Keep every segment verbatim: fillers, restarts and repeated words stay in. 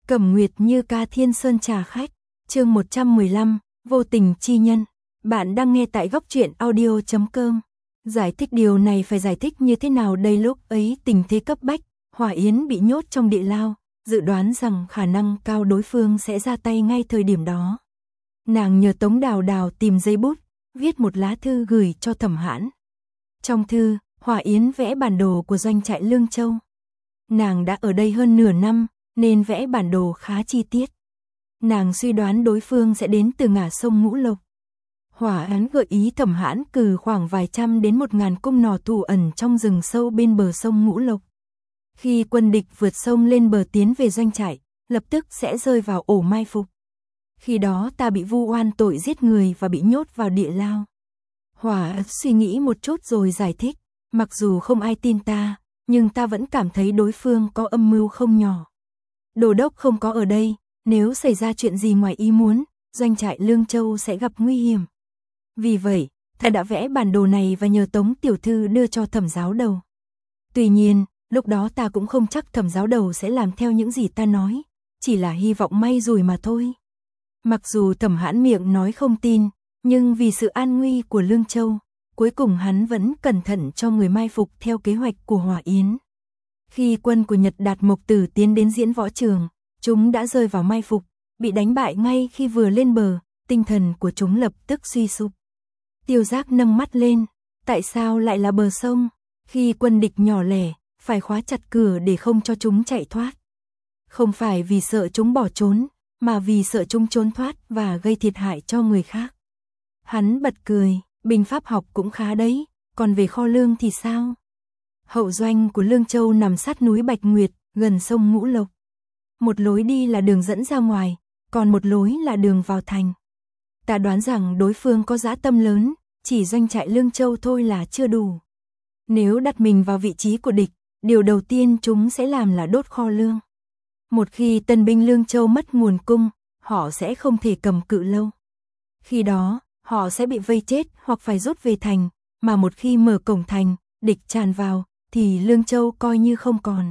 Cẩm Nguyệt Như ca Thiên Sơn trà khách, chương một trăm mười lăm, vô tình chi nhân. Bạn đang nghe tại góc truyện audio chấm com. Giải thích điều này phải giải thích như thế nào đây? Lúc ấy tình thế cấp bách, Hỏa Yến bị nhốt trong địa lao, dự đoán rằng khả năng cao đối phương sẽ ra tay ngay thời điểm đó. Nàng nhờ Tống Đào Đào tìm giấy bút, viết một lá thư gửi cho Thẩm Hãn. Trong thư, Hỏa Yến vẽ bản đồ của doanh trại Lương Châu. Nàng đã ở đây hơn nửa năm, nên vẽ bản đồ khá chi tiết. Nàng suy đoán đối phương sẽ đến từ ngả sông Ngũ Lộc. Hỏa Án gợi ý Thẩm Hãn cử khoảng vài trăm đến một ngàn cung nỏ thủ ẩn trong rừng sâu bên bờ sông Ngũ Lộc. Khi quân địch vượt sông lên bờ tiến về doanh trại, lập tức sẽ rơi vào ổ mai phục. Khi đó ta bị vu oan tội giết người và bị nhốt vào địa lao. Hỏa suy nghĩ một chút rồi giải thích, mặc dù không ai tin ta, nhưng ta vẫn cảm thấy đối phương có âm mưu không nhỏ. Đô đốc không có ở đây, nếu xảy ra chuyện gì ngoài ý muốn, doanh trại Lương Châu sẽ gặp nguy hiểm. Vì vậy, ta đã vẽ bản đồ này và nhờ Tống tiểu thư đưa cho Thẩm giáo đầu. Tuy nhiên, lúc đó ta cũng không chắc Thẩm giáo đầu sẽ làm theo những gì ta nói, chỉ là hy vọng may rủi mà thôi. Mặc dù Thẩm Hãn miệng nói không tin, nhưng vì sự an nguy của Lương Châu, cuối cùng hắn vẫn cẩn thận cho người mai phục theo kế hoạch của Hỏa Yến. Khi quân của Nhật Đạt Mộc Tử tiến đến diễn võ trường, chúng đã rơi vào mai phục, bị đánh bại ngay khi vừa lên bờ, tinh thần của chúng lập tức suy sụp. Tiêu Giác nâng mắt lên, tại sao lại là bờ sông? Khi quân địch nhỏ lẻ, phải khóa chặt cửa để không cho chúng chạy thoát. Không phải vì sợ chúng bỏ trốn, mà vì sợ chúng trốn thoát và gây thiệt hại cho người khác. Hắn bật cười, binh pháp học cũng khá đấy, còn về kho lương thì sao? Hậu doanh của Lương Châu nằm sát núi Bạch Nguyệt, gần sông Ngũ Lộc. Một lối đi là đường dẫn ra ngoài, còn một lối là đường vào thành. Ta đoán rằng đối phương có dã tâm lớn, chỉ doanh trại Lương Châu thôi là chưa đủ. Nếu đặt mình vào vị trí của địch, điều đầu tiên chúng sẽ làm là đốt kho lương. Một khi tân binh Lương Châu mất nguồn cung, họ sẽ không thể cầm cự lâu. Khi đó, họ sẽ bị vây chết hoặc phải rút về thành, mà một khi mở cổng thành, địch tràn vào, thì Lương Châu coi như không còn.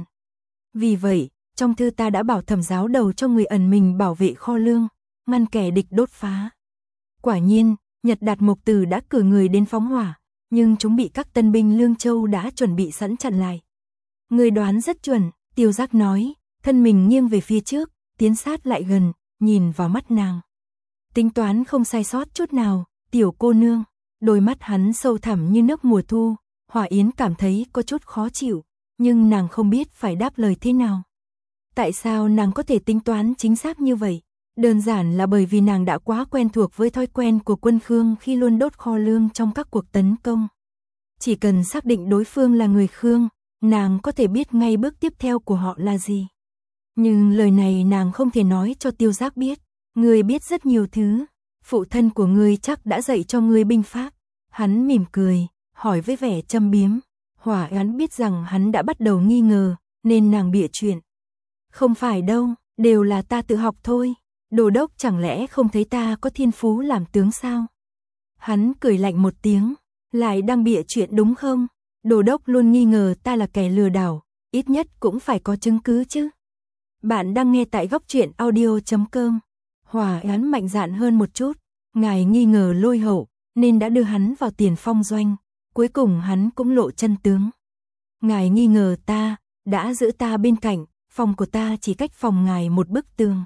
Vì vậy, trong thư ta đã bảo Thẩm giáo đầu cho người ẩn mình bảo vệ kho lương, ngăn kẻ địch đốt phá. Quả nhiên, Nhật Đạt Mộc Tử đã cử người đến phóng hỏa, nhưng chúng bị các tân binh Lương Châu đã chuẩn bị sẵn chặn lại. Người đoán rất chuẩn, Tiêu Giác nói, thân mình nghiêng về phía trước, tiến sát lại gần, nhìn vào mắt nàng. Tính toán không sai sót chút nào, tiểu cô nương. Đôi mắt hắn sâu thẳm như nước mùa thu. Hỏa Yến cảm thấy có chút khó chịu, nhưng nàng không biết phải đáp lời thế nào. Tại sao nàng có thể tính toán chính xác như vậy? Đơn giản là bởi vì nàng đã quá quen thuộc với thói quen của quân Khương khi luôn đốt kho lương trong các cuộc tấn công. Chỉ cần xác định đối phương là người Khương, nàng có thể biết ngay bước tiếp theo của họ là gì. Nhưng lời này nàng không thể nói cho Tiêu Giác biết. Ngươi biết rất nhiều thứ, phụ thân của ngươi chắc đã dạy cho ngươi binh pháp. Hắn mỉm cười, hỏi với vẻ châm biếm. Hỏa Án biết rằng hắn đã bắt đầu nghi ngờ, nên nàng bịa chuyện. Không phải đâu, đều là ta tự học thôi. Đô đốc chẳng lẽ không thấy ta có thiên phú làm tướng sao? Hắn cười lạnh một tiếng, lại đang bịa chuyện đúng không? Đô đốc luôn nghi ngờ ta là kẻ lừa đảo, ít nhất cũng phải có chứng cứ chứ. Bạn đang nghe tại góc truyện audio chấm com. Hỏa Án mạnh dạn hơn một chút, ngài nghi ngờ Lôi Hậu, nên đã đưa hắn vào Tiền Phong doanh, cuối cùng hắn cũng lộ chân tướng. Ngài nghi ngờ ta, đã giữ ta bên cạnh, phòng của ta chỉ cách phòng ngài một bức tường.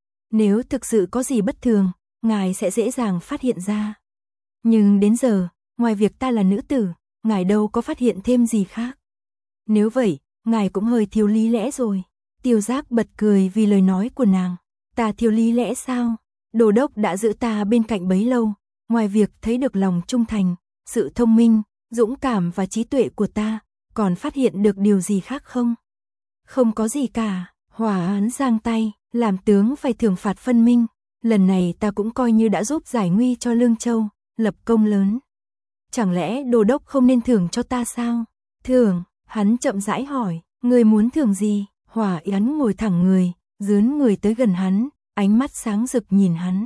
Nếu thực sự có gì bất thường, ngài sẽ dễ dàng phát hiện ra. Nhưng đến giờ, ngoài việc ta là nữ tử, ngài đâu có phát hiện thêm gì khác. Nếu vậy, ngài cũng hơi thiếu lý lẽ rồi. Tiêu Giác bật cười vì lời nói của nàng. Ta thiếu lý lẽ sao? Đô đốc đã giữ ta bên cạnh bấy lâu, ngoài việc thấy được lòng trung thành, sự thông minh, dũng cảm và trí tuệ của ta, còn phát hiện được điều gì khác không? Không có gì cả. Hỏa Án giang tay, làm tướng phải thưởng phạt phân minh. Lần này ta cũng coi như đã giúp giải nguy cho Lương Châu, lập công lớn. Chẳng lẽ đô đốc không nên thưởng cho ta sao? Thưởng, hắn chậm rãi hỏi, người muốn thưởng gì? Hỏa Án ngồi thẳng người, dướn người tới gần hắn, ánh mắt sáng rực nhìn hắn.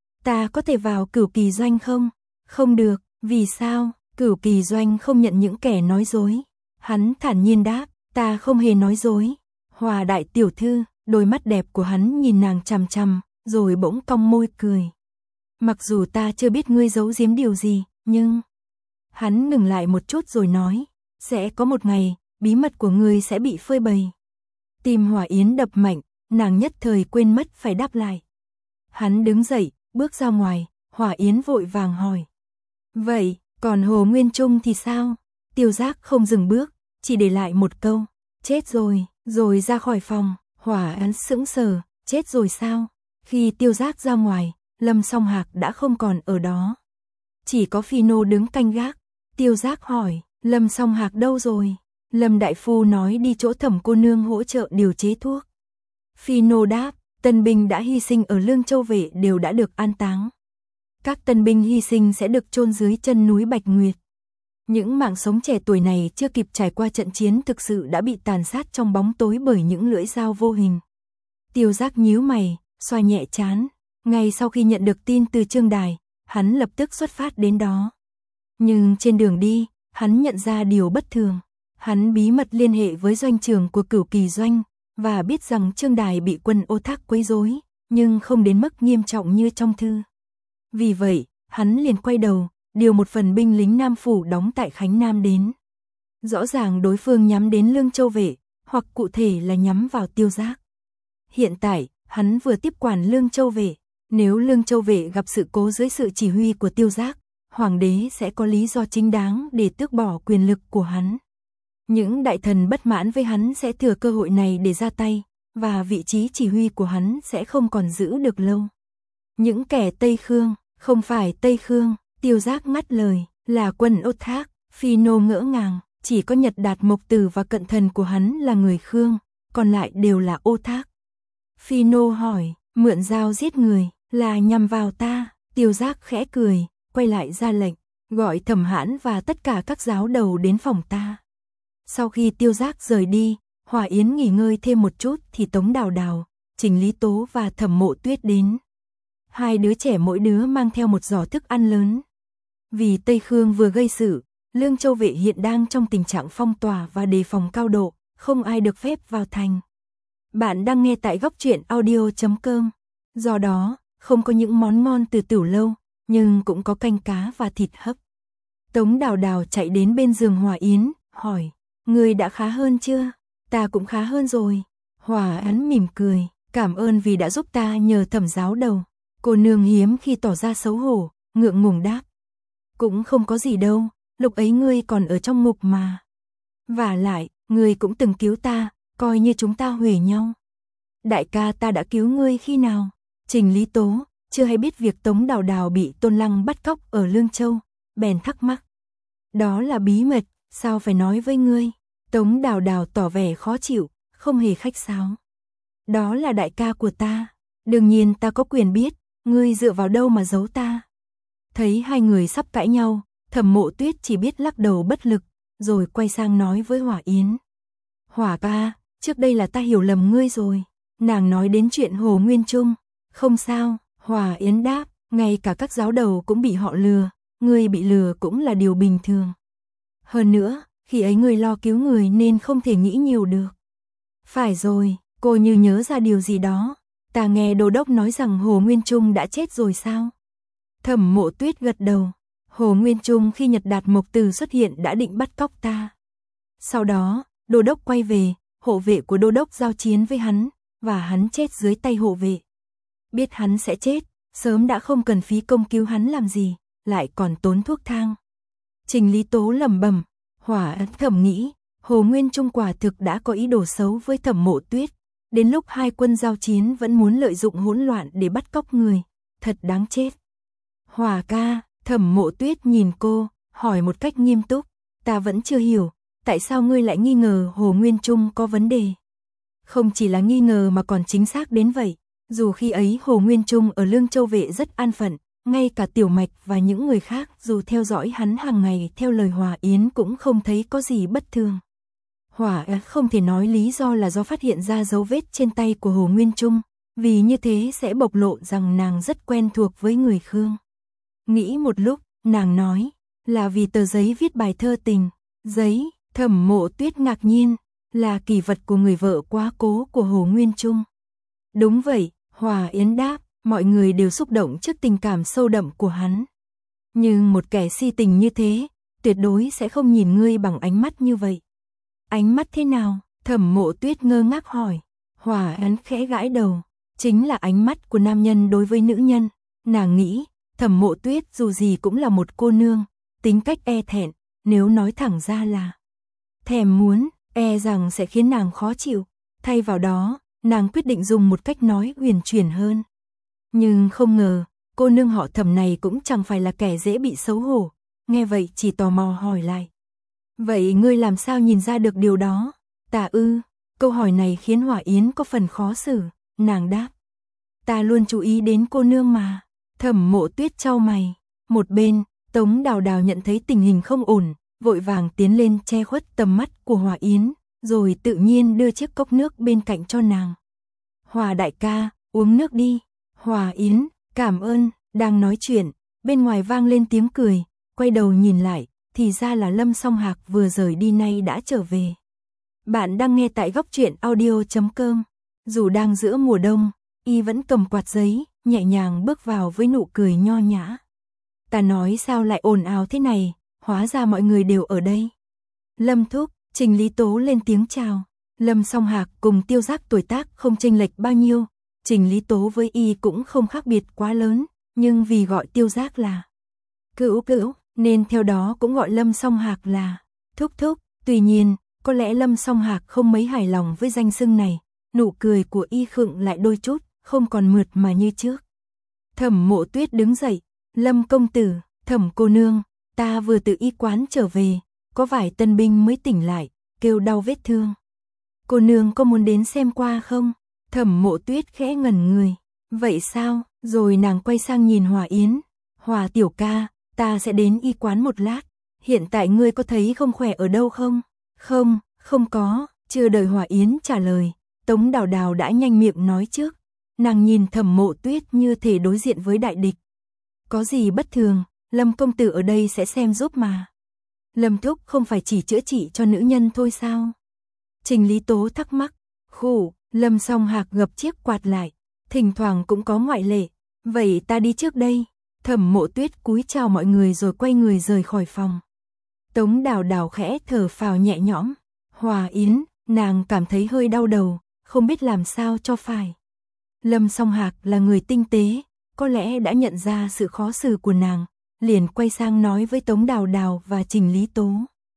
Ta có thể vào Cửu Kỳ doanh không? Không được, vì sao? Cửu Kỳ doanh không nhận những kẻ nói dối. Hắn thản nhiên đáp, ta không hề nói dối. Hòa đại tiểu thư, đôi mắt đẹp của hắn nhìn nàng chằm chằm, rồi bỗng cong môi cười. Mặc dù ta chưa biết ngươi giấu giếm điều gì, nhưng... Hắn ngừng lại một chút rồi nói, sẽ có một ngày, bí mật của ngươi sẽ bị phơi bày. Tim Hỏa Yến đập mạnh, nàng nhất thời quên mất phải đáp lại. Hắn đứng dậy, bước ra ngoài, Hỏa Yến vội vàng hỏi. Vậy, còn Hồ Nguyên Trung thì sao? Tiêu Giác không dừng bước, chỉ để lại một câu, chết rồi, rồi ra khỏi phòng. Hỏa Yến sững sờ, chết rồi sao? Khi Tiêu Giác ra ngoài, Lâm Song Hạc đã không còn ở đó. Chỉ có Phi Nô đứng canh gác. Tiêu Giác hỏi, Lâm Song Hạc đâu rồi? Lâm đại phu nói đi chỗ Thẩm cô nương hỗ trợ điều chế thuốc. Phi Nô đáp, tân binh đã hy sinh ở Lương Châu Vệ đều đã được an táng. Các tân binh hy sinh sẽ được chôn dưới chân núi Bạch Nguyệt. Những mạng sống trẻ tuổi này chưa kịp trải qua trận chiến thực sự đã bị tàn sát trong bóng tối bởi những lưỡi dao vô hình. Tiêu Giác nhíu mày, xoa nhẹ trán. Ngay sau khi nhận được tin từ Trương Đài, hắn lập tức xuất phát đến đó. Nhưng trên đường đi, hắn nhận ra điều bất thường. Hắn bí mật liên hệ với doanh trưởng của Cửu Kỳ Doanh, và biết rằng Trương Đài bị quân Ô Thác quấy rối, nhưng không đến mức nghiêm trọng như trong thư. Vì vậy, hắn liền quay đầu, điều một phần binh lính Nam Phủ đóng tại Khánh Nam đến. Rõ ràng đối phương nhắm đến Lương Châu Vệ, hoặc cụ thể là nhắm vào Tiêu Giác. Hiện tại, hắn vừa tiếp quản Lương Châu Vệ. Nếu Lương Châu Vệ gặp sự cố dưới sự chỉ huy của Tiêu Giác, Hoàng đế sẽ có lý do chính đáng để tước bỏ quyền lực của hắn. Những đại thần bất mãn với hắn sẽ thừa cơ hội này để ra tay, và vị trí chỉ huy của hắn sẽ không còn giữ được lâu. Những kẻ Tây Khương, không phải Tây Khương, Tiêu Giác ngắt lời, là quân Ô Thác. Phi Nô ngỡ ngàng, chỉ có Nhật Đạt Mộc Tử và cận thần của hắn là người Khương, còn lại đều là Ô Thác. Phi Nô hỏi, mượn dao giết người, là nhằm vào ta? Tiêu Giác khẽ cười, quay lại ra lệnh, gọi Thẩm Hãn và tất cả các giáo đầu đến phòng ta. Sau khi Tiêu Giác rời đi, Hỏa Yến nghỉ ngơi thêm một chút thì Tống Đào Đào, Trình Lý Tố và Thẩm Mộ Tuyết đến. Hai đứa trẻ mỗi đứa mang theo một giỏ thức ăn lớn. Vì Tây Khương vừa gây sự, Lương Châu Vệ hiện đang trong tình trạng phong tỏa và đề phòng cao độ, không ai được phép vào thành. Bạn đang nghe tại góc truyện audio chấm com. Do đó, không có những món ngon từ Tửu Lâu, nhưng cũng có canh cá và thịt hấp. Tống Đào Đào chạy đến bên giường Hỏa Yến, hỏi, ngươi đã khá hơn chưa? Ta cũng khá hơn rồi. Hỏa Yến mỉm cười, cảm ơn vì đã giúp ta nhờ Thẩm giáo đầu. Cô nương hiếm khi tỏ ra xấu hổ, ngượng ngùng đáp. Cũng không có gì đâu, lúc ấy ngươi còn ở trong ngục mà. Vả lại, ngươi cũng từng cứu ta, coi như chúng ta huề nhau. Đại ca ta đã cứu ngươi khi nào? Trình Lý Tố, chưa hay biết việc Tống Đào Đào bị Tôn Lăng bắt cóc ở Lương Châu, bèn thắc mắc. Đó là bí mật, sao phải nói với ngươi? Tống Đào Đào tỏ vẻ khó chịu, không hề khách sáo. Đó là đại ca của ta, đương nhiên ta có quyền biết, ngươi dựa vào đâu mà giấu ta? Thấy hai người sắp cãi nhau, Thẩm Mộ Tuyết chỉ biết lắc đầu bất lực, rồi quay sang nói với Hỏa Yến. Hỏa ca, trước đây là ta hiểu lầm ngươi rồi. Nàng nói đến chuyện Hồ Nguyên Trung. Không sao, Hỏa Yến đáp, ngay cả các giáo đầu cũng bị họ lừa, ngươi bị lừa cũng là điều bình thường. Hơn nữa, khi ấy ngươi lo cứu người nên không thể nghĩ nhiều được. Phải rồi, cô như nhớ ra điều gì đó. Ta nghe Đô Đốc nói rằng Hồ Nguyên Trung đã chết rồi sao? Thẩm Mộ Tuyết gật đầu. Hồ Nguyên Trung khi Nhật Đạt Mộc Tử xuất hiện đã định bắt cóc ta. Sau đó, Đô Đốc quay về, hộ vệ của Đô Đốc giao chiến với hắn, và hắn chết dưới tay hộ vệ. Biết hắn sẽ chết, sớm đã không cần phí công cứu hắn làm gì, lại còn tốn thuốc thang. Trình Lý Tố lẩm bẩm, Hỏa Yến thầm nghĩ, Hồ Nguyên Trung quả thực đã có ý đồ xấu với Thẩm Mộ Tuyết. Đến lúc hai quân giao chiến vẫn muốn lợi dụng hỗn loạn để bắt cóc người, thật đáng chết. Hỏa ca, Thẩm Mộ Tuyết nhìn cô, hỏi một cách nghiêm túc, ta vẫn chưa hiểu, tại sao ngươi lại nghi ngờ Hồ Nguyên Trung có vấn đề? Không chỉ là nghi ngờ mà còn chính xác đến vậy, dù khi ấy Hồ Nguyên Trung ở Lương Châu Vệ rất an phận, ngay cả Tiểu Mạch và những người khác dù theo dõi hắn hàng ngày theo lời Hỏa Yến cũng không thấy có gì bất thường. Hỏa Yến không thể nói lý do là do phát hiện ra dấu vết trên tay của Hồ Nguyên Trung, vì như thế sẽ bộc lộ rằng nàng rất quen thuộc với người Khương. Nghĩ một lúc, nàng nói, là vì tờ giấy viết bài thơ tình. Giấy, Thẩm Mộ Tuyết ngạc nhiên, là kỷ vật của người vợ quá cố của Hồ Nguyên Trung. Đúng vậy, Hòa Yến đáp, mọi người đều xúc động trước tình cảm sâu đậm của hắn. Nhưng một kẻ si tình như thế, tuyệt đối sẽ không nhìn ngươi bằng ánh mắt như vậy. Ánh mắt thế nào? Thẩm Mộ Tuyết ngơ ngác hỏi. Hòa Yến khẽ gãi đầu, chính là ánh mắt của nam nhân đối với nữ nhân. Nàng nghĩ, Thẩm Mộ Tuyết dù gì cũng là một cô nương, tính cách e thẹn, nếu nói thẳng ra là thèm muốn, e rằng sẽ khiến nàng khó chịu. Thay vào đó, nàng quyết định dùng một cách nói huyền chuyển hơn. Nhưng không ngờ, cô nương họ Thẩm này cũng chẳng phải là kẻ dễ bị xấu hổ. Nghe vậy chỉ tò mò hỏi lại. Vậy ngươi làm sao nhìn ra được điều đó? Ta ư, câu hỏi này khiến Hòa Yến có phần khó xử. Nàng đáp, ta luôn chú ý đến cô nương mà. Thẩm Mộ Tuyết chau mày. Một bên, Tống Đào Đào nhận thấy tình hình không ổn, vội vàng tiến lên che khuất tầm mắt của Hòa Yến, rồi tự nhiên đưa chiếc cốc nước bên cạnh cho nàng. Hòa đại ca, uống nước đi. Hòa Yến, cảm ơn. Đang nói chuyện, bên ngoài vang lên tiếng cười, quay đầu nhìn lại, thì ra là Lâm Song Hạc vừa rời đi nay đã trở về. Bạn đang nghe tại góc truyện audio chấm com. Dù đang giữa mùa đông, y vẫn cầm quạt giấy, nhẹ nhàng bước vào với nụ cười nho nhã. Ta nói sao lại ồn ào thế này, hóa ra mọi người đều ở đây. Lâm thúc, Trình Lý Tố lên tiếng chào. Lâm Song Hạc cùng Tiêu Giác tuổi tác không chênh lệch bao nhiêu, Trình Lý Tố với y cũng không khác biệt quá lớn, nhưng vì gọi Tiêu Giác là cữu cữu, nên theo đó cũng gọi Lâm Song Hạc là thúc thúc. Tuy nhiên, có lẽ Lâm Song Hạc không mấy hài lòng với danh xưng này, nụ cười của y khựng lại đôi chút, không còn mượt mà như trước. Thẩm Mộ Tuyết đứng dậy, Lâm công tử, Thẩm cô nương, ta vừa từ y quán trở về, có vài tân binh mới tỉnh lại, kêu đau vết thương. Cô nương có muốn đến xem qua không? Thẩm Mộ Tuyết khẽ ngẩn người. Vậy sao? Rồi nàng quay sang nhìn Hòa Yến. Hòa tiểu ca, ta sẽ đến y quán một lát. Hiện tại ngươi có thấy không khỏe ở đâu không? Không, không có. Chưa đợi Hòa Yến trả lời, Tống Đào Đào đã nhanh miệng nói trước. Nàng nhìn Thẩm Mộ Tuyết như thể đối diện với đại địch. Có gì bất thường, Lâm công tử ở đây sẽ xem giúp mà. Lâm thúc không phải chỉ chữa trị cho nữ nhân thôi sao? Trình Lý Tố thắc mắc. Khủ, Lâm Song Hạc gập chiếc quạt lại. Thỉnh thoảng cũng có ngoại lệ. Vậy ta đi trước đây. Thẩm Mộ Tuyết cúi chào mọi người rồi quay người rời khỏi phòng. Tống Đào Đào khẽ thở phào nhẹ nhõm. Hòa Yến, nàng cảm thấy hơi đau đầu, không biết làm sao cho phải. Lâm Song Hạc là người tinh tế, có lẽ đã nhận ra sự khó xử của nàng, liền quay sang nói với Tống Đào Đào và Trình Lý Tố.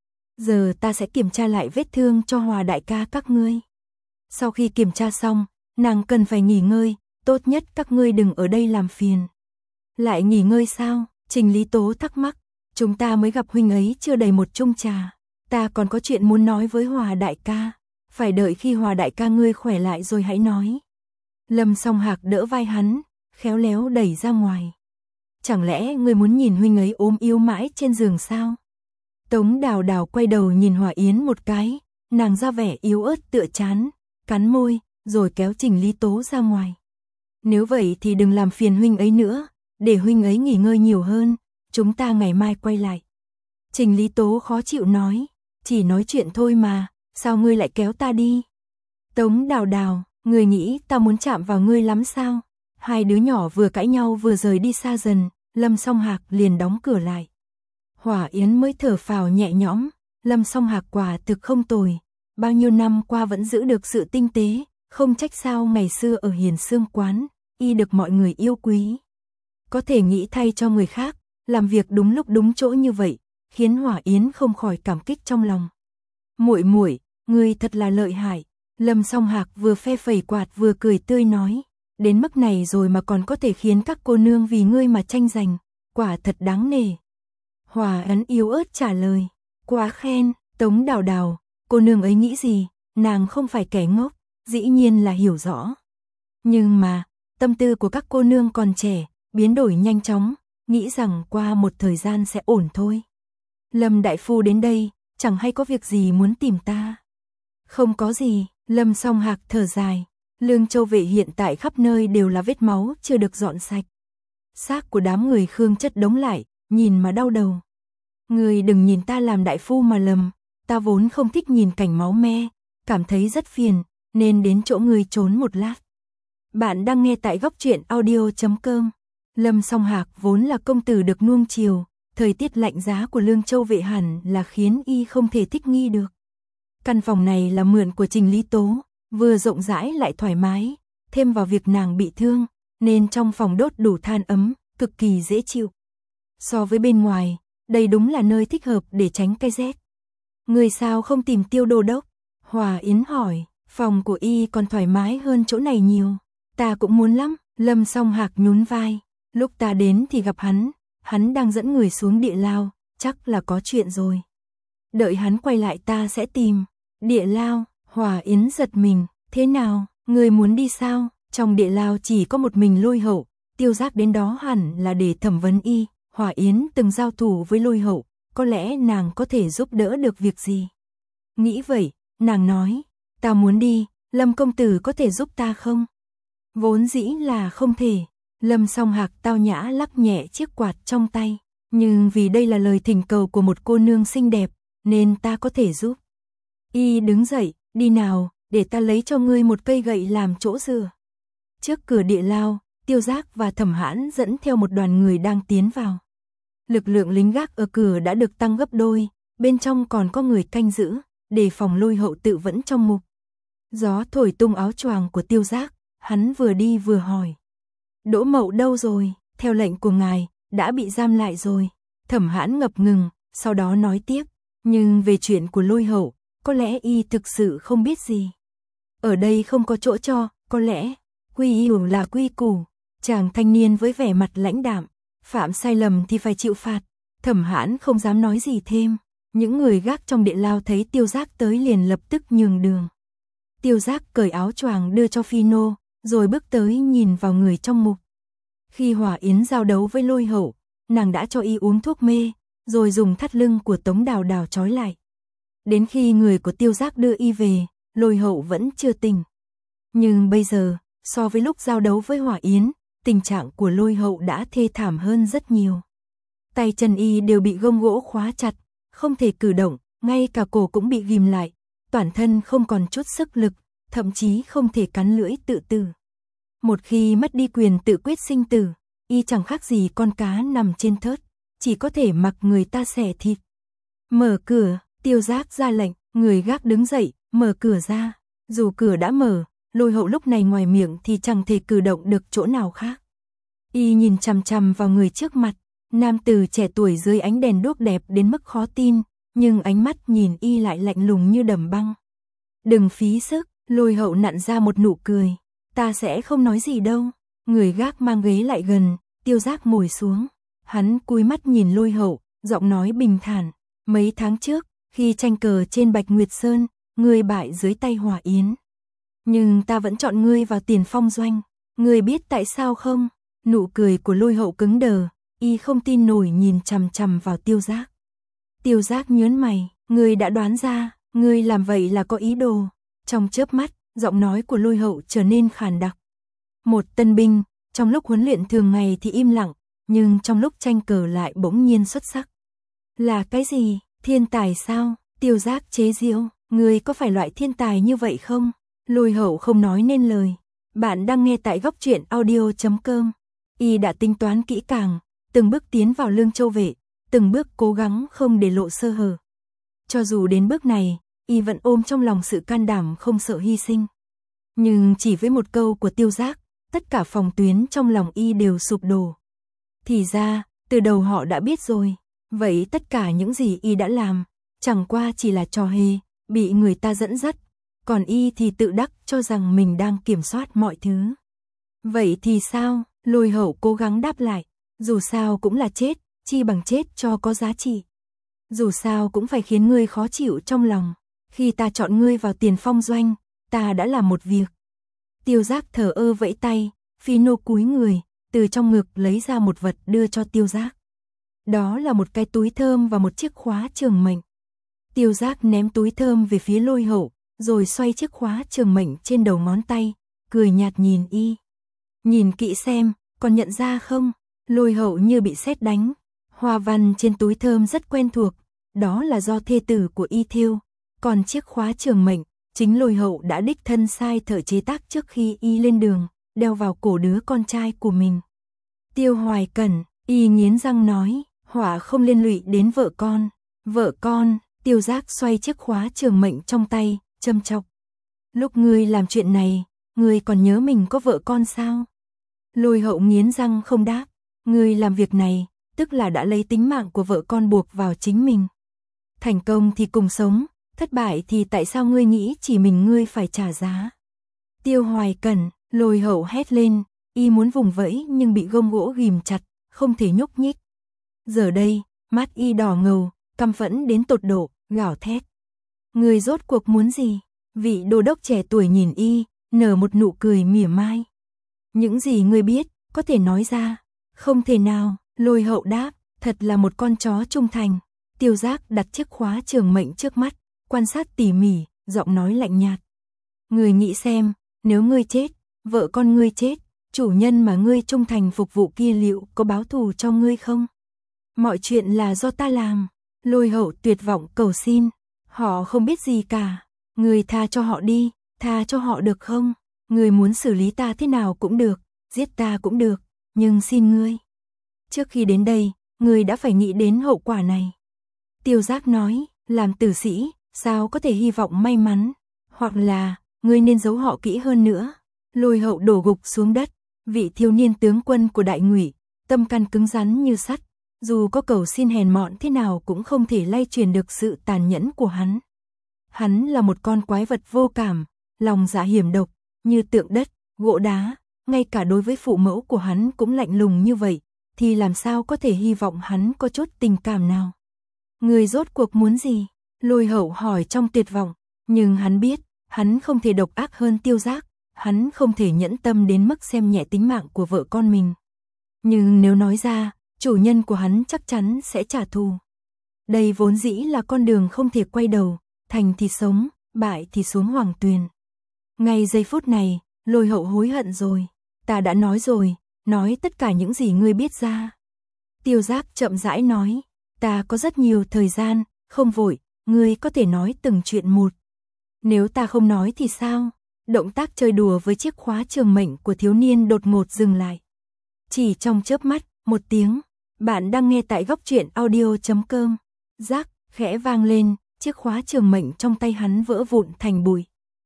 Giờ ta sẽ kiểm tra lại vết thương cho Hòa đại ca các ngươi. Sau khi kiểm tra xong, nàng cần phải nghỉ ngơi, tốt nhất các ngươi đừng ở đây làm phiền. Lại nghỉ ngơi sao? Trình Lý Tố thắc mắc. Chúng ta mới gặp huynh ấy chưa đầy một chung trà. Ta còn có chuyện muốn nói với Hòa đại ca. Phải đợi khi Hòa đại ca ngươi khỏe lại rồi hãy nói. Lâm Song Hạc đỡ vai hắn, khéo léo đẩy ra ngoài. Chẳng lẽ ngươi muốn nhìn huynh ấy ốm yếu mãi trên giường sao? Tống Đào Đào quay đầu nhìn Hòa Yến một cái, nàng ra vẻ yếu ớt tựa chán, cắn môi, rồi kéo Trình Lý Tố ra ngoài. Nếu vậy thì đừng làm phiền huynh ấy nữa, để huynh ấy nghỉ ngơi nhiều hơn, chúng ta ngày mai quay lại. Trình Lý Tố khó chịu nói, chỉ nói chuyện thôi mà, sao ngươi lại kéo ta đi? Tống Đào Đào, ngươi nghĩ ta muốn chạm vào ngươi lắm sao? Hai đứa nhỏ vừa cãi nhau vừa rời đi xa dần, Lâm Song Hạc liền đóng cửa lại. Hòa Yến mới thở phào nhẹ nhõm, Lâm Song Hạc quả thực không tồi, bao nhiêu năm qua vẫn giữ được sự tinh tế, không trách sao ngày xưa ở Hiền Xương quán, y được mọi người yêu quý. Có thể nghĩ thay cho người khác, làm việc đúng lúc đúng chỗ như vậy, khiến Hòa Yến không khỏi cảm kích trong lòng. Muội muội, ngươi thật là lợi hại. Lâm Song Hạc vừa phe phẩy quạt vừa cười tươi nói, đến mức này rồi mà còn có thể khiến các cô nương vì ngươi mà tranh giành, quả thật đáng nể. Hòa Yến yếu ớt trả lời, quá khen. Tống Đào Đào, cô nương ấy nghĩ gì, nàng không phải kẻ ngốc, dĩ nhiên là hiểu rõ. Nhưng mà, tâm tư của các cô nương còn trẻ, biến đổi nhanh chóng, nghĩ rằng qua một thời gian sẽ ổn thôi. Lâm đại phu đến đây, chẳng hay có việc gì muốn tìm ta. Không có gì, Lâm Song Hạc thở dài, Lương Châu Vệ hiện tại khắp nơi đều là vết máu chưa được dọn sạch. Xác của đám người Khương chất đống lại, nhìn mà đau đầu. Người đừng nhìn ta làm đại phu mà lầm, ta vốn không thích nhìn cảnh máu me, cảm thấy rất phiền, nên đến chỗ người trốn một lát. Bạn đang nghe tại góc truyện audio chấm com. Lâm Song Hạc vốn là công tử được nuông chiều, thời tiết lạnh giá của Lương Châu Vệ hẳn là khiến y không thể thích nghi được. Căn phòng này là mượn của Trình Lý Tố, vừa rộng rãi lại thoải mái, thêm vào việc nàng bị thương, nên trong phòng đốt đủ than ấm, cực kỳ dễ chịu. So với bên ngoài, đây đúng là nơi thích hợp để tránh cái rét. Người sao không tìm Tiêu Đô đốc? Hòa Yến hỏi, phòng của y còn thoải mái hơn chỗ này nhiều. Ta cũng muốn lắm, Lâm Song Hạc nhún vai. Lúc ta đến thì gặp hắn, hắn đang dẫn người xuống địa lao, chắc là có chuyện rồi. Đợi hắn quay lại ta sẽ tìm. Địa lao, Hòa Yến giật mình, thế nào, người muốn đi sao? Trong địa lao chỉ có một mình Lôi Hậu, Tiêu Giác đến đó hẳn là để thẩm vấn y. Hòa Yến từng giao thủ với Lôi Hậu, có lẽ nàng có thể giúp đỡ được việc gì. Nghĩ vậy, nàng nói, ta muốn đi, Lâm công tử có thể giúp ta không? Vốn dĩ là không thể. Lâm Song Hạc tao nhã lắc nhẹ chiếc quạt trong tay, nhưng vì đây là lời thỉnh cầu của một cô nương xinh đẹp, nên ta có thể giúp. Y đứng dậy, đi nào, để ta lấy cho ngươi một cây gậy làm chỗ dựa. Trước cửa địa lao, Tiêu Giác và Thẩm Hãn dẫn theo một đoàn người đang tiến vào. Lực lượng lính gác ở cửa đã được tăng gấp đôi, bên trong còn có người canh giữ, để phòng Lôi Hậu tự vẫn trong mục. Gió thổi tung áo choàng của Tiêu Giác, hắn vừa đi vừa hỏi. Đỗ Mậu đâu rồi? Theo lệnh của ngài, đã bị giam lại rồi. Thẩm Hãn ngập ngừng, sau đó nói tiếp. Nhưng về chuyện của Lôi Hậu, có lẽ y thực sự không biết gì. Ở đây không có chỗ cho, có lẽ, quy củ là quy củ. Chàng thanh niên với vẻ mặt lãnh đạm, phạm sai lầm thì phải chịu phạt. Thẩm Hãn không dám nói gì thêm. Những người gác trong địa lao thấy Tiêu Giác tới liền lập tức nhường đường. Tiêu Giác cởi áo choàng đưa cho Phi Nô, rồi bước tới nhìn vào người trong mục. Khi Hòa Yến giao đấu với Lôi Hậu, nàng đã cho y uống thuốc mê, rồi dùng thắt lưng của Tống Đào Đào trói lại. Đến khi người của Tiêu Giác đưa y về, Lôi Hậu vẫn chưa tỉnh. Nhưng bây giờ, so với lúc giao đấu với Hòa Yến, tình trạng của Lôi Hậu đã thê thảm hơn rất nhiều. Tay chân y đều bị gông gỗ khóa chặt, không thể cử động, ngay cả cổ cũng bị ghim lại, toàn thân không còn chút sức lực, thậm chí không thể cắn lưỡi tự tử. Một khi mất đi quyền tự quyết sinh tử, y chẳng khác gì con cá nằm trên thớt, chỉ có thể mặc người ta xẻ thịt. Mở cửa, Tiêu Giác ra lệnh, người gác đứng dậy, mở cửa ra. Dù cửa đã mở, Lôi Hậu lúc này ngoài miệng thì chẳng thể cử động được chỗ nào khác. Y nhìn chằm chằm vào người trước mặt, nam tử trẻ tuổi dưới ánh đèn đuốc đẹp đến mức khó tin, nhưng ánh mắt nhìn y lại lạnh lùng như đầm băng. Đừng phí sức, Lôi Hậu nặn ra một nụ cười. Ta sẽ không nói gì đâu. Người gác mang ghế lại gần, Tiêu Giác ngồi xuống. Hắn cúi mắt nhìn Lôi Hậu, giọng nói bình thản. Mấy tháng trước, khi tranh cờ trên Bạch Nguyệt Sơn, ngươi bại dưới tay Hòa Yến. Nhưng ta vẫn chọn ngươi vào Tiền Phong doanh. Ngươi biết tại sao không? Nụ cười của Lôi Hậu cứng đờ, y không tin nổi nhìn chằm chằm vào Tiêu Giác. Tiêu Giác nhớn mày, ngươi đã đoán ra, ngươi làm vậy là có ý đồ. Trong chớp mắt, giọng nói của Lôi Hậu trở nên khàn đặc. Một tân binh, trong lúc huấn luyện thường ngày thì im lặng, nhưng trong lúc tranh cờ lại bỗng nhiên xuất sắc. Là cái gì? Thiên tài sao? Tiêu Giác chế giễu, ngươi có phải loại thiên tài như vậy không? Lôi Hậu không nói nên lời. Bạn đang nghe tại góc truyện audio chấm com. Y đã tính toán kỹ càng, từng bước tiến vào Lương Châu Vệ, từng bước cố gắng không để lộ sơ hở. Cho dù đến bước này, y vẫn ôm trong lòng sự can đảm không sợ hy sinh. Nhưng chỉ với một câu của Tiêu Giác, tất cả phòng tuyến trong lòng y đều sụp đổ. Thì ra, từ đầu họ đã biết rồi. Vậy tất cả những gì y đã làm, chẳng qua chỉ là trò hề, bị người ta dẫn dắt. Còn y thì tự đắc cho rằng mình đang kiểm soát mọi thứ. Vậy thì sao? Lôi Hậu cố gắng đáp lại. Dù sao cũng là chết, chi bằng chết cho có giá trị. Dù sao cũng phải khiến ngươi khó chịu trong lòng. Khi ta chọn ngươi vào Tiền Phong doanh, ta đã làm một việc. Tiêu Giác thờ ơ vẫy tay, Phi Nô cúi người, từ trong ngực lấy ra một vật đưa cho Tiêu Giác. Đó là một cái túi thơm và một chiếc khóa trường mệnh. Tiêu Giác ném túi thơm về phía Lôi Hậu, rồi xoay chiếc khóa trường mệnh trên đầu ngón tay, cười nhạt nhìn y. Nhìn kỹ xem, còn nhận ra không? Lôi Hậu như bị sét đánh. Hoa văn trên túi thơm rất quen thuộc, đó là do thê tử của y thêu. Còn chiếc khóa trường mệnh, chính Lôi Hậu đã đích thân sai thợ chế tác trước khi y lên đường, đeo vào cổ đứa con trai của mình. Tiêu Hoài Cẩn, y nghiến răng nói, họa không liên lụy đến vợ con. Vợ con, Tiêu Giác xoay chiếc khóa trường mệnh trong tay, châm chọc. Lúc ngươi làm chuyện này, ngươi còn nhớ mình có vợ con sao? Lôi Hậu nghiến răng không đáp, ngươi làm việc này, tức là đã lấy tính mạng của vợ con buộc vào chính mình. Thành công thì cùng sống, thất bại thì tại sao ngươi nghĩ chỉ mình ngươi phải trả giá? Tiêu Hoài Cẩn, Lôi Hậu hét lên, y muốn vùng vẫy nhưng bị gông gỗ ghìm chặt, không thể nhúc nhích. Giờ đây, mắt y đỏ ngầu, căm phẫn đến tột độ, gào thét. Ngươi rốt cuộc muốn gì? Vị đô đốc trẻ tuổi nhìn y, nở một nụ cười mỉa mai. Những gì ngươi biết, có thể nói ra. Không thể nào, Lôi Hậu đáp, thật là một con chó trung thành. Tiêu Giác đặt chiếc khóa trường mệnh trước mắt, quan sát tỉ mỉ, giọng nói lạnh nhạt. Ngươi nghĩ xem, nếu ngươi chết, vợ con ngươi chết, chủ nhân mà ngươi trung thành phục vụ kia liệu có báo thù cho ngươi không? Mọi chuyện là do ta làm. Lôi Hậu tuyệt vọng cầu xin. Họ không biết gì cả. Ngươi tha cho họ đi, tha cho họ được không? Ngươi muốn xử lý ta thế nào cũng được, giết ta cũng được, nhưng xin ngươi. Trước khi đến đây, ngươi đã phải nghĩ đến hậu quả này. Tiêu Giác nói, làm tử sĩ, sao có thể hy vọng may mắn? Hoặc là, ngươi nên giấu họ kỹ hơn nữa. Lôi Hậu đổ gục xuống đất, vị thiếu niên tướng quân của Đại Ngụy, tâm can cứng rắn như sắt, dù có cầu xin hèn mọn thế nào cũng không thể lay truyền được sự tàn nhẫn của hắn. Hắn là một con quái vật vô cảm, lòng dạ hiểm độc, như tượng đất, gỗ đá, ngay cả đối với phụ mẫu của hắn cũng lạnh lùng như vậy, thì làm sao có thể hy vọng hắn có chút tình cảm nào? Người rốt cuộc muốn gì? Lôi Hậu hỏi trong tuyệt vọng, nhưng hắn biết, hắn không thể độc ác hơn Tiêu Giác, hắn không thể nhẫn tâm đến mức xem nhẹ tính mạng của vợ con mình. Nhưng nếu nói ra, chủ nhân của hắn chắc chắn sẽ trả thù. Đây vốn dĩ là con đường không thể quay đầu, thành thì sống, bại thì xuống hoàng tuyền. Ngay giây phút này, Lôi Hậu hối hận rồi. Ta đã nói rồi, nói tất cả những gì ngươi biết ra. Tiêu Giác chậm rãi nói, ta có rất nhiều thời gian, không vội, ngươi có thể nói từng chuyện một. Nếu ta không nói thì sao? Động tác chơi đùa với chiếc khóa trường mệnh của thiếu niên đột ngột dừng lại. Chỉ trong chớp mắt, một tiếng, bạn đang nghe tại góc truyện audio chấm com. Rác, khẽ vang lên, chiếc khóa trường mệnh trong tay hắn vỡ vụn thành bụi.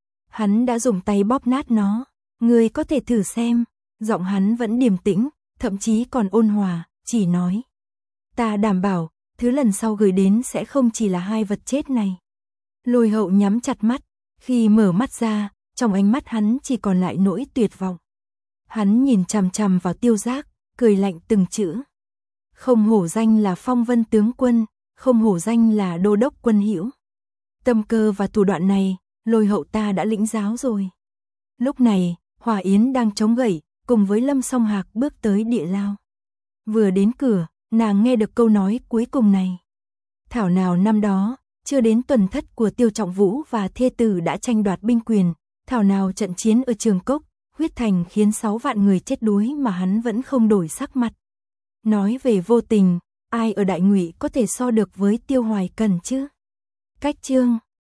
Hắn đã dùng tay bóp nát nó, ngươi có thể thử xem. Giọng hắn vẫn điềm tĩnh, thậm chí còn ôn hòa, chỉ nói. Ta đảm bảo, thứ lần sau gửi đến sẽ không chỉ là hai vật chết này. Lôi Hậu nhắm chặt mắt, khi mở mắt ra, trong ánh mắt hắn chỉ còn lại nỗi tuyệt vọng. Hắn nhìn chằm chằm vào Tiêu Giác, cười lạnh từng chữ. Không hổ danh là Phong Vân tướng quân, không hổ danh là đô đốc quân hữu. Tâm cơ và thủ đoạn này, Lôi Hậu ta đã lĩnh giáo rồi. Lúc này, Hòa Yến đang chống gậy, cùng với Lâm Song Hạc bước tới địa lao. Vừa đến cửa, nàng nghe được câu nói cuối cùng này. Thảo nào năm đó, chưa đến tuần thất của Tiêu Trọng Vũ và thê tử đã tranh đoạt binh quyền, thảo nào trận chiến ở Trường Cốc, huyết thành khiến sáu vạn người chết đuối mà hắn vẫn không đổi sắc mặt. Nói về vô tình, ai ở Đại Ngụy có thể so được với Tiêu Hoài Cẩn chứ? Cách chương